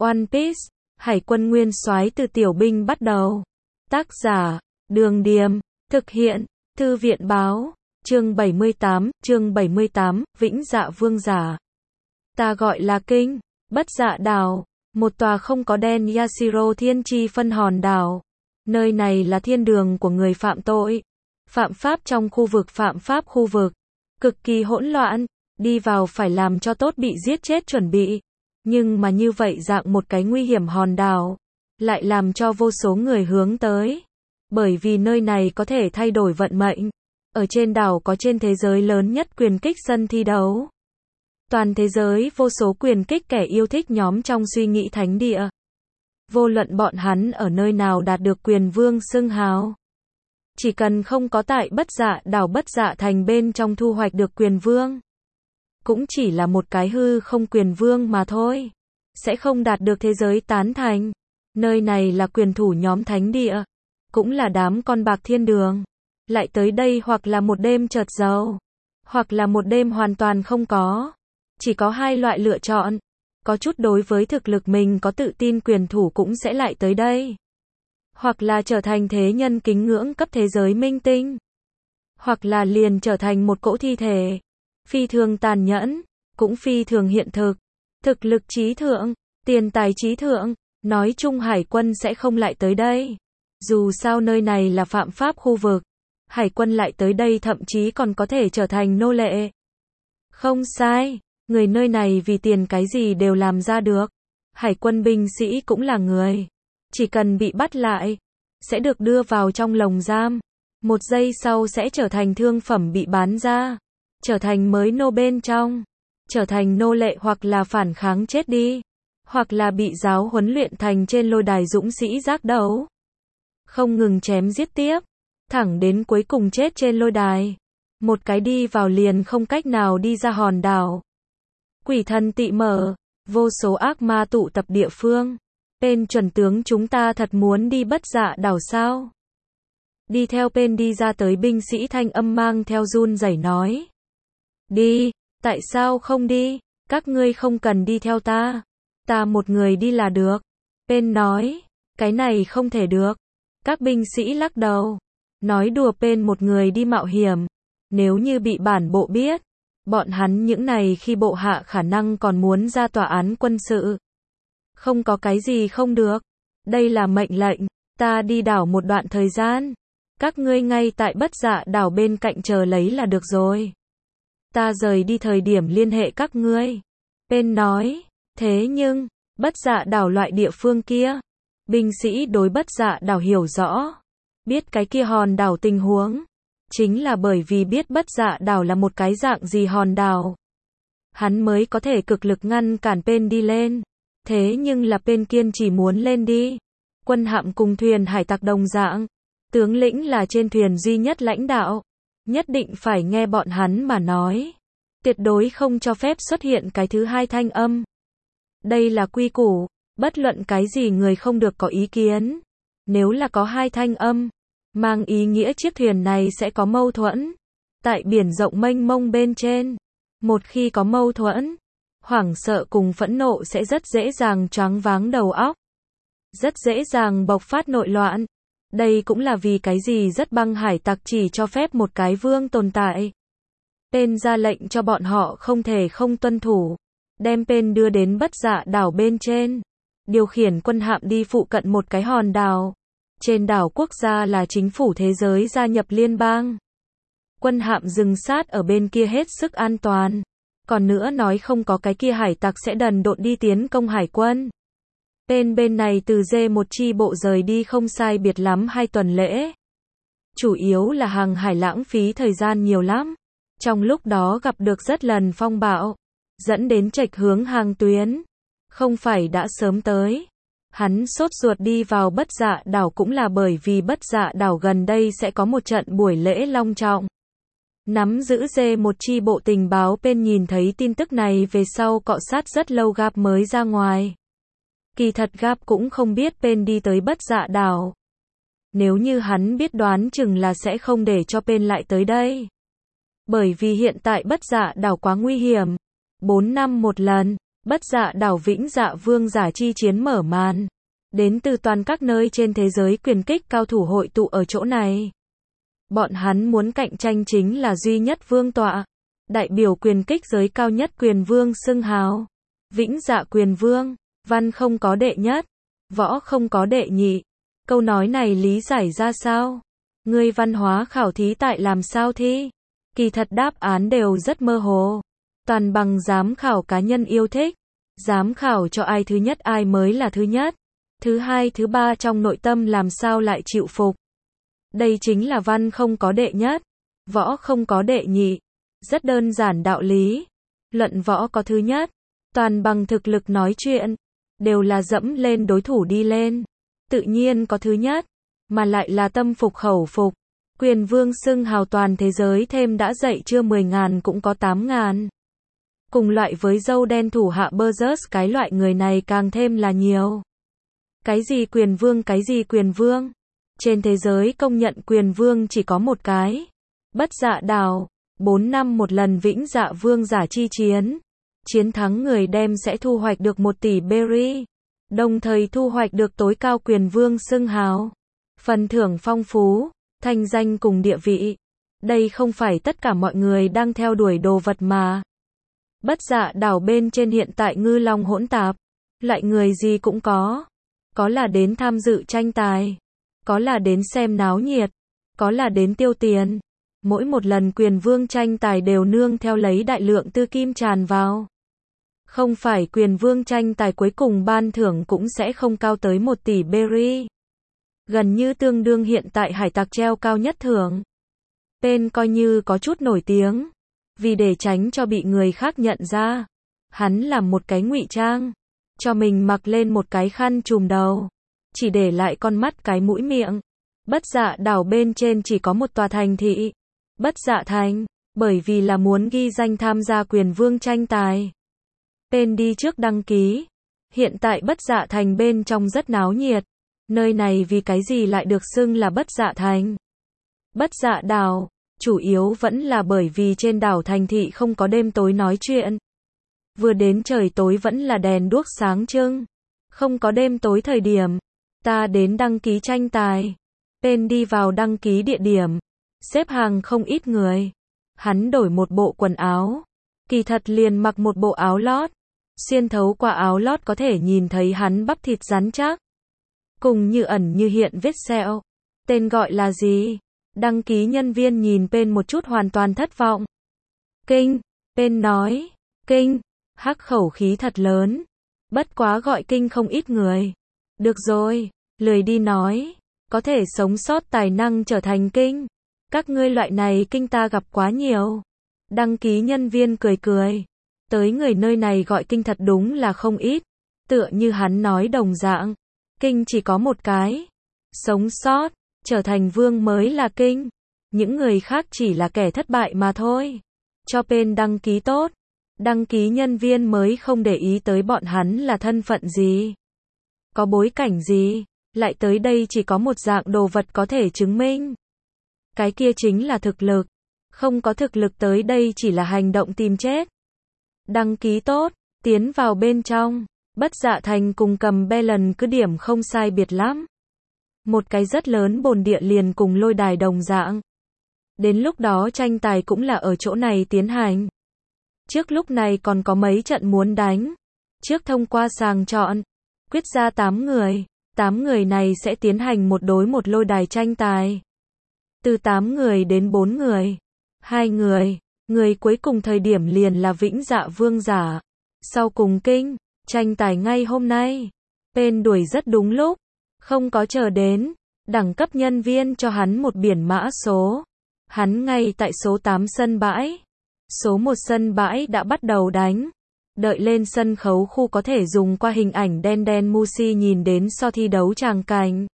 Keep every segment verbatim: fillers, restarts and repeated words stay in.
One Piece, Hải quân nguyên soái từ tiểu binh bắt đầu. Tác giả, Đường Điềm, thực hiện, Thư viện báo, chương bảy mươi tám, chương bảy mươi tám, Vĩnh Dạ Vương giả. Ta gọi là Kinh, Bất Dạ đảo, một tòa không có đen Yashiro thiên tri phân hòn đảo. Nơi này là thiên đường của người phạm tội. Phạm pháp trong khu vực phạm pháp khu vực. Cực kỳ hỗn loạn, đi vào phải làm cho tốt bị giết chết chuẩn bị. Nhưng mà như vậy dạng một cái nguy hiểm hòn đảo, lại làm cho vô số người hướng tới. Bởi vì nơi này có thể thay đổi vận mệnh. Ở trên đảo có trên thế giới lớn nhất quyền kích sân thi đấu. Toàn thế giới vô số quyền kích kẻ yêu thích nhóm trong suy nghĩ thánh địa. Vô luận bọn hắn ở nơi nào đạt được quyền vương xưng hào. Chỉ cần không có tại Bất Dạ đảo Bất Dạ thành bên trong thu hoạch được quyền vương. Cũng chỉ là một cái hư không quyền vương mà thôi. Sẽ không đạt được thế giới tán thành. Nơi này là quyền thủ nhóm thánh địa. Cũng là đám con bạc thiên đường. Lại tới đây hoặc là một đêm chợt giàu. Hoặc là một đêm hoàn toàn không có. Chỉ có hai loại lựa chọn. Có chút đối với thực lực mình có tự tin quyền thủ cũng sẽ lại tới đây. Hoặc là trở thành thế nhân kính ngưỡng cấp thế giới minh tinh. Hoặc là liền trở thành một cỗ thi thể. Phi thường tàn nhẫn, cũng phi thường hiện thực. Thực lực trí thượng, tiền tài trí thượng, nói chung hải quân sẽ không lại tới đây. Dù sao nơi này là phạm pháp khu vực. Hải quân lại tới đây thậm chí còn có thể trở thành nô lệ. Không sai, người nơi này vì tiền cái gì đều làm ra được. Hải quân binh sĩ cũng là người. Chỉ cần bị bắt lại, sẽ được đưa vào trong lồng giam. Một giây sau sẽ trở thành thương phẩm bị bán ra. Trở thành mới nô bên trong. Trở thành nô lệ hoặc là phản kháng chết đi. Hoặc là bị giáo huấn luyện thành trên lôi đài dũng sĩ giác đấu. Không ngừng chém giết tiếp. Thẳng đến cuối cùng chết trên lôi đài. Một cái đi vào liền không cách nào đi ra hòn đảo. Quỷ thần tị mở. Vô số ác ma tụ tập địa phương. Bên chuẩn tướng chúng ta thật muốn đi Bất Dạ đảo sao? Đi theo bên đi ra tới binh sĩ thanh âm mang theo run rẩy nói. Đi, tại sao không đi? Các ngươi không cần đi theo ta. Ta một người đi là được. Bên nói, cái này không thể được. Các binh sĩ lắc đầu. Nói đùa bên một người đi mạo hiểm. Nếu như bị bản bộ biết, bọn hắn những này khi bộ hạ khả năng còn muốn ra tòa án quân sự. Không có cái gì không được. Đây là mệnh lệnh. Ta đi đảo một đoạn thời gian. Các ngươi ngay tại Bất Dạ đảo bên cạnh chờ lấy là được rồi. Ta rời đi thời điểm liên hệ các ngươi. Bên nói. Thế nhưng, Bất Dạ đảo loại địa phương kia. Binh sĩ đối Bất Dạ đảo hiểu rõ. Biết cái kia hòn đảo tình huống. Chính là bởi vì biết Bất Dạ đảo là một cái dạng gì hòn đảo. Hắn mới có thể cực lực ngăn cản bên đi lên. Thế nhưng là bên kiên chỉ muốn lên đi. Quân hạm cùng thuyền hải tặc đồng dạng. Tướng lĩnh là trên thuyền duy nhất lãnh đạo. Nhất định phải nghe bọn hắn mà nói. Tuyệt đối không cho phép xuất hiện cái thứ hai thanh âm. Đây là quy củ. Bất luận cái gì người không được có ý kiến. Nếu là có hai thanh âm. Mang ý nghĩa chiếc thuyền này sẽ có mâu thuẫn. Tại biển rộng mênh mông bên trên. Một khi có mâu thuẫn. Hoảng sợ cùng phẫn nộ sẽ rất dễ dàng choáng váng đầu óc. Rất dễ dàng bộc phát nội loạn. Đây cũng là vì cái gì rất băng hải tặc chỉ cho phép một cái vương tồn tại. Tên ra lệnh cho bọn họ không thể không tuân thủ. Đem tên đưa đến Bất Dạ đảo bên trên. Điều khiển quân hạm đi phụ cận một cái hòn đảo. Trên đảo quốc gia là chính phủ thế giới gia nhập liên bang. Quân hạm dừng sát ở bên kia hết sức an toàn. Còn nữa nói không có cái kia hải tặc sẽ đần độn đi tiến công hải quân. Bên bên này từ dê một chi bộ rời đi không sai biệt lắm hai tuần lễ. Chủ yếu là hàng hải lãng phí thời gian nhiều lắm. Trong lúc đó gặp được rất lần phong bạo. Dẫn đến chệch hướng hàng tuyến. Không phải đã sớm tới. Hắn sốt ruột đi vào Bất Dạ đảo cũng là bởi vì Bất Dạ đảo gần đây sẽ có một trận buổi lễ long trọng. Nắm giữ dê một chi bộ tình báo bên nhìn thấy tin tức này về sau cọ sát rất lâu Gap mới ra ngoài. Kỳ thật Gap cũng không biết bên đi tới Bất Dạ đảo. Nếu như hắn biết đoán chừng là sẽ không để cho bên lại tới đây. Bởi vì hiện tại Bất Dạ đảo quá nguy hiểm. Bốn năm một lần. Bất Dạ đảo Vĩnh Dạ Vương giả chi chiến mở màn. Đến từ toàn các nơi trên thế giới quyền kích cao thủ hội tụ ở chỗ này. Bọn hắn muốn cạnh tranh chính là duy nhất vương tọa. Đại biểu quyền kích giới cao nhất quyền vương xưng hào. Vĩnh Dạ quyền vương, văn không có đệ nhất, võ không có đệ nhị. Câu nói này lý giải ra sao? Ngươi văn hóa khảo thí tại làm sao thi? Kỳ thật đáp án đều rất mơ hồ. Toàn bằng giám khảo cá nhân yêu thích. Giám khảo cho ai thứ nhất ai mới là thứ nhất. Thứ hai thứ ba trong nội tâm làm sao lại chịu phục. Đây chính là văn không có đệ nhất, võ không có đệ nhị. Rất đơn giản đạo lý. Luận võ có thứ nhất, toàn bằng thực lực nói chuyện. Đều là dẫm lên đối thủ đi lên. Tự nhiên có thứ nhất, mà lại là tâm phục khẩu phục. Quyền vương xưng hào toàn thế giới thêm đã dậy chưa mười ngàn cũng có tám ngàn. Cùng loại với dâu đen thủ hạ Berserk cái loại người này càng thêm là nhiều. Cái gì quyền vương cái gì quyền vương? Trên thế giới công nhận quyền vương chỉ có một cái. Bất Dạ đảo, bốn năm một lần Vĩnh Dạ Vương giả chi chiến. Chiến thắng người đem sẽ thu hoạch được một tỷ berry. Đồng thời thu hoạch được tối cao quyền vương xưng hào. Phần thưởng phong phú, thanh danh cùng địa vị. Đây không phải tất cả mọi người đang theo đuổi đồ vật mà. Bất Dạ đảo bên trên hiện tại ngư long hỗn tạp. Loại người gì cũng có. Có là đến tham dự tranh tài. Có là đến xem náo nhiệt. Có là đến tiêu tiền. Mỗi một lần quyền vương tranh tài đều nương theo lấy đại lượng tư kim tràn vào. Không phải quyền vương tranh tài cuối cùng ban thưởng cũng sẽ không cao tới một tỷ berry. Gần như tương đương hiện tại hải tặc treo cao nhất thưởng. Tên coi như có chút nổi tiếng. Vì để tránh cho bị người khác nhận ra. Hắn làm một cái ngụy trang. Cho mình mặc lên một cái khăn trùm đầu. Chỉ để lại con mắt cái mũi miệng. Bất Dạ đảo bên trên chỉ có một tòa thành thị. Bất Dạ thành. Bởi vì là muốn ghi danh tham gia quyền vương tranh tài. Tên đi trước đăng ký. Hiện tại Bất Dạ thành bên trong rất náo nhiệt. Nơi này vì cái gì lại được xưng là Bất Dạ thành? Bất Dạ đảo, chủ yếu vẫn là bởi vì trên đảo thành thị không có đêm tối nói chuyện. Vừa đến trời tối vẫn là đèn đuốc sáng trưng. Không có đêm tối thời điểm. Ta đến đăng ký tranh tài. Tên đi vào đăng ký địa điểm. Xếp hàng không ít người. Hắn đổi một bộ quần áo. Kỳ thật liền mặc một bộ áo lót. Xuyên thấu qua áo lót có thể nhìn thấy hắn bắp thịt rắn chắc. Cùng như ẩn như hiện vết sẹo. Tên gọi là gì? Đăng ký nhân viên nhìn Pen một chút hoàn toàn thất vọng. Kinh. Pen nói. Kinh. Hắc khẩu khí thật lớn. Bất quá gọi kinh không ít người. Được rồi. Lười đi nói. Có thể sống sót tài năng trở thành kinh. Các ngươi loại này kinh ta gặp quá nhiều. Đăng ký nhân viên cười cười. Tới người nơi này gọi kinh thật đúng là không ít. Tựa như hắn nói đồng dạng. Kinh chỉ có một cái. Sống sót, trở thành vương mới là kinh. Những người khác chỉ là kẻ thất bại mà thôi. Cho Pen đăng ký tốt. Đăng ký nhân viên mới không để ý tới bọn hắn là thân phận gì. Có bối cảnh gì. Lại tới đây chỉ có một dạng đồ vật có thể chứng minh. Cái kia chính là thực lực. Không có thực lực tới đây chỉ là hành động tìm chết. Đăng ký tốt, tiến vào bên trong. Bất Dạ thành cùng Cầm Be lần cứ điểm không sai biệt lắm. Một cái rất lớn bồn địa liền cùng lôi đài đồng dạng. Đến lúc đó tranh tài cũng là ở chỗ này tiến hành. Trước lúc này còn có mấy trận muốn đánh. Trước thông qua sàng chọn. Quyết ra tám người. tám người này sẽ tiến hành một đối một lôi đài tranh tài. Từ tám người đến bốn người. hai người. Người cuối cùng thời điểm liền là Vĩnh Dạ Vương giả. Sau cùng kinh. Tranh tài ngay hôm nay. Pen đuổi rất đúng lúc. Không có chờ đến. Đẳng cấp nhân viên cho hắn một biển mã số. Hắn ngay tại số tám sân bãi. Số một sân bãi đã bắt đầu đánh. Đợi lên sân khấu khu có thể dùng qua hình ảnh đen đen Musi nhìn đến so thi đấu tràng cảnh.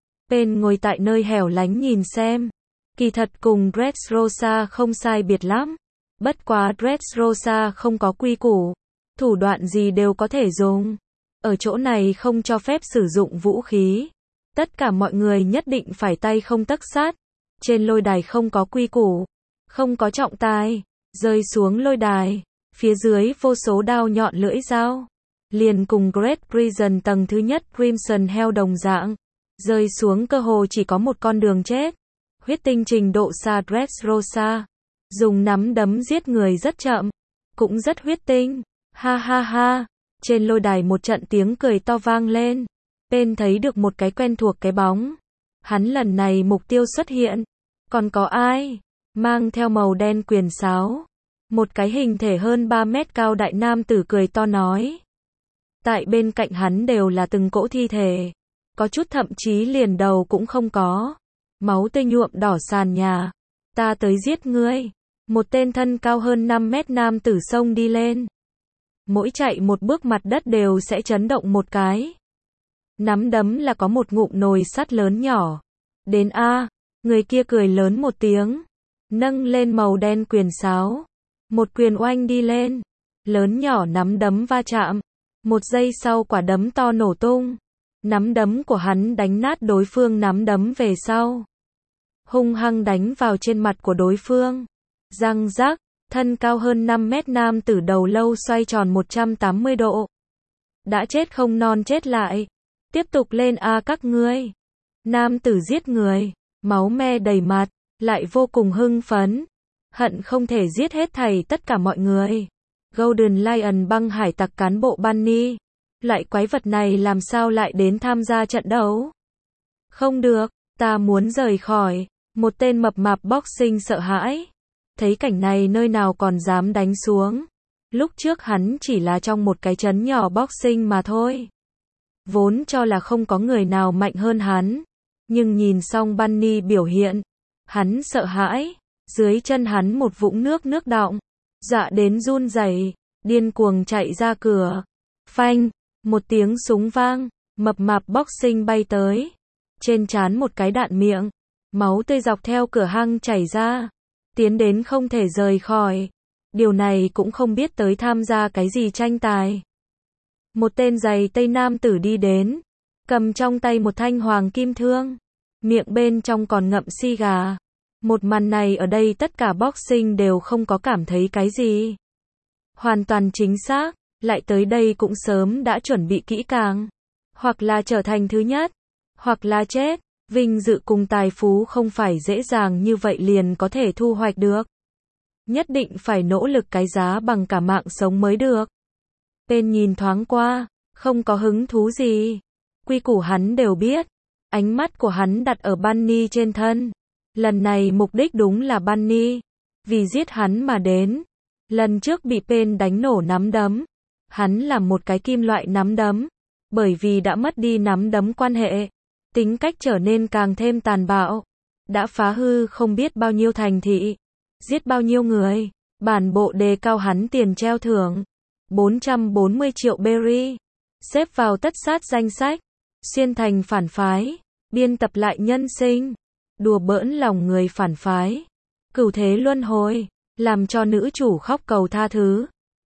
Pen ngồi tại nơi hẻo lánh nhìn xem. Kỳ thật cùng Dressrosa không sai biệt lắm. Bất quá Dressrosa không có quy củ. Thủ đoạn gì đều có thể dùng. Ở chỗ này không cho phép sử dụng vũ khí. Tất cả mọi người nhất định phải tay không tấc sắt. Trên lôi đài không có quy củ. Không có trọng tài. Rơi xuống lôi đài. phía dưới vô số đao nhọn lưỡi dao. Liền cùng Great Prison tầng thứ nhất Crimson Hell đồng dạng. Rơi xuống cơ hồ chỉ có một con đường chết. Huyết tinh trình độ xa Dressrosa. Dùng nắm đấm giết người rất chậm. Cũng rất huyết tinh. Ha ha ha. Trên lôi đài một trận tiếng cười to vang lên. Pen thấy được một cái quen thuộc cái bóng. Hắn lần này mục tiêu xuất hiện. Còn có ai? Mang theo màu đen quyền sáo. Một cái hình thể hơn ba mét cao đại nam tử cười to nói. Tại bên cạnh hắn đều là từng cỗ thi thể. Có chút thậm chí liền đầu cũng không có. Máu tươi nhuộm đỏ sàn nhà. Ta tới giết ngươi. Một tên thân cao hơn năm mét nam tử xông đi lên. Mỗi chạy một bước mặt đất đều sẽ chấn động một cái. Nắm đấm là có một ngụm nồi sắt lớn nhỏ. Đến A, người kia cười lớn một tiếng. Nâng lên màu đen quyền sáo. Một quyền oanh đi lên. Lớn nhỏ nắm đấm va chạm. Một giây sau quả đấm to nổ tung. Nắm đấm của hắn đánh nát đối phương nắm đấm về sau. Hung hăng đánh vào trên mặt của đối phương. Răng rắc, thân cao hơn năm mét nam tử đầu lâu xoay tròn một trăm tám mươi độ. Đã chết không non chết lại. Tiếp tục lên A các ngươi. Nam tử giết người, máu me đầy mặt, lại vô cùng hưng phấn. Hận không thể giết hết thảy tất cả mọi người. Golden Lion băng hải tặc cán bộ Bunny. Loại quái vật này làm sao lại đến tham gia trận đấu? Không được, ta muốn rời khỏi. Một tên mập mạp boxing sợ hãi. Thấy cảnh này nơi nào còn dám đánh xuống. Lúc trước hắn chỉ là trong một cái trấn nhỏ boxing mà thôi. Vốn cho là không có người nào mạnh hơn hắn. Nhưng nhìn xong Bunny biểu hiện. Hắn sợ hãi. Dưới chân hắn một vũng nước nước đọng. Dọa đến run rẩy, điên cuồng chạy ra cửa. Phanh, một tiếng súng vang. Mập mạp boxing bay tới. Trên trán một cái đạn miệng. Máu tươi dọc theo cửa hang chảy ra. Tiến đến không thể rời khỏi. Điều này cũng không biết tới tham gia cái gì tranh tài. Một tên giày tây nam tử đi đến. Cầm trong tay một thanh hoàng kim thương. Miệng bên trong còn ngậm xi gà. Một màn này ở đây tất cả boxing đều không có cảm thấy cái gì. Hoàn toàn chính xác. Lại tới đây cũng sớm đã chuẩn bị kỹ càng. Hoặc là trở thành thứ nhất. Hoặc là chết. Vinh dự cùng tài phú không phải dễ dàng như vậy liền có thể thu hoạch được. Nhất định phải nỗ lực cái giá bằng cả mạng sống mới được. Pen nhìn thoáng qua, không có hứng thú gì. Quy củ hắn đều biết. Ánh mắt của hắn đặt ở Bunny trên thân. Lần này mục đích đúng là Bunny. Vì giết hắn mà đến. Lần trước bị Pen đánh nổ nắm đấm. Hắn làm một cái kim loại nắm đấm. Bởi vì đã mất đi nắm đấm quan hệ. Tính cách trở nên càng thêm tàn bạo. Đã phá hư không biết bao nhiêu thành thị. Giết bao nhiêu người. Bản bộ đề cao hắn tiền treo thưởng. bốn trăm bốn mươi triệu berry. Xếp vào tất sát danh sách. Xuyên thành phản phái. Biên tập lại nhân sinh. Đùa bỡn lòng người phản phái. Cửu thế luân hồi. Làm cho nữ chủ khóc cầu tha thứ.